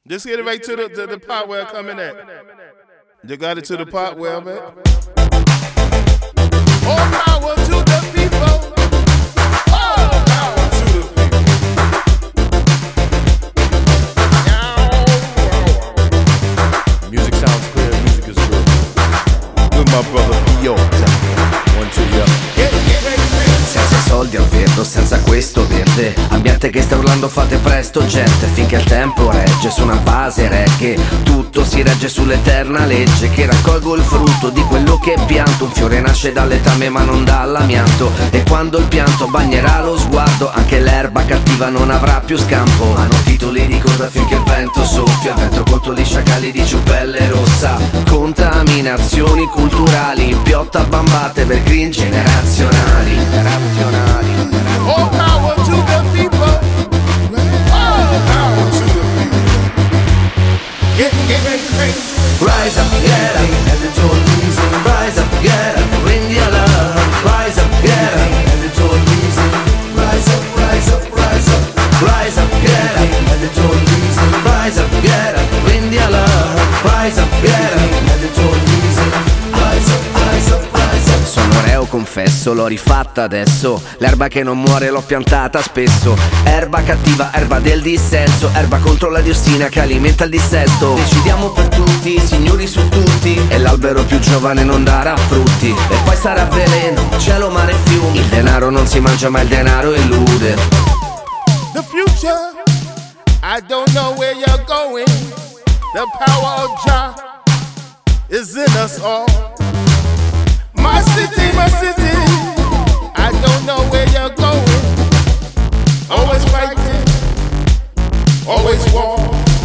Just get it right to the part where I'm coming at. You got it to the part where I'm at. All power to the people. All power to the people. Music sounds clear, music is good. With my brother P.O. 1, 2, yeah. Senza soldi al verde, senza questo verde. Ambiente che sta urlando, fate presto gente, finché il tempo regge su una base reggae. Tutto si regge sull'eterna legge, che raccolgo il frutto di quello che pianto. Un fiore nasce dall'etame ma non dall'amianto, e quando il pianto bagnerà lo sguardo, anche l'erba cattiva non avrà più scampo. Hanno titoli di coda finché il vento soffia, il vento contro gli sciacalli di ciupelle rossa. Contaminazioni culturali, piotta bambate per green generazionali. All power to the people. All power to the people. Get crazy. Rise up, get up, and it's all easy. Rise up, get up, bring your love. Rise up, get up, and it's all easy. Rise up, rise up, rise up. Rise up, get up, and it's all easy. Rise up, get up, bring your love. Rise up, get up, and it's all easy. Rise up, rise up, rise up. Sono reo, confesso, l'ho rifatta adesso. L'erba che non muore l'ho piantata spesso. Erba cattiva, erba del dissenso. Erba contro la diossina che alimenta il dissesto. Decidiamo per tutti, signori su tutti. E l'albero più giovane non darà frutti. E poi sarà veleno, cielo, mare e fiumi. Il denaro non si mangia ma il denaro illude. The future, I don't know where you're going. The power of Jah is in us all. My city, I don't know where you're going. Always fighting, always war.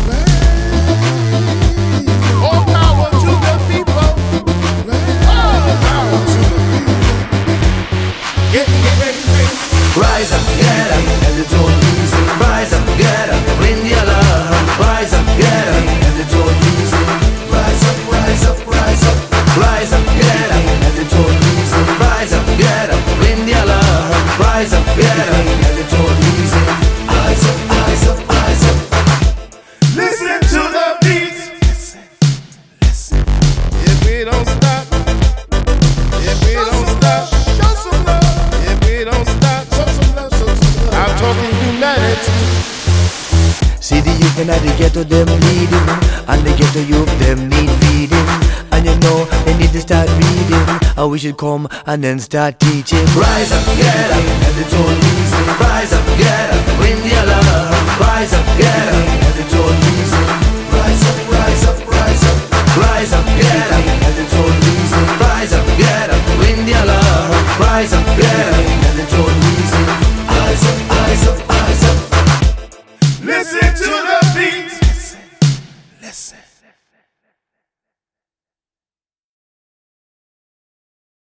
All power to the people. All power to the people. Get ready. Rise up, get up, and it's all easy. Rise up, get up, bring your love. Rise up, get up, and it's all easy. Rise up, rise up, rise up. Rise up, get up, and it's all easy. Rise up, get up, bring your love. Rise up, get up, and it's all easy. Rise up, rise up, rise up. Listen to the beat. Listen. If we don't stop, if we don't stop, show some love. If we don't stop, show some love, show some love. I'm talking humanity. See the youth in the ghetto, them leading. And the ghetto youth, them need feeding. And you know, they need to start reading. And we should come and then start teaching. Rise up, get up, and it's all easy. Rise up, get up, bring your love. Rise up, get up, and it's all easy. Rise up, rise up, rise up. Rise up, get up, and it's all easy. Rise up, get up, bring your love. Rise up, get up, and it's all easy. Rise up, rise up, rise up. Listen to the beat. Listen.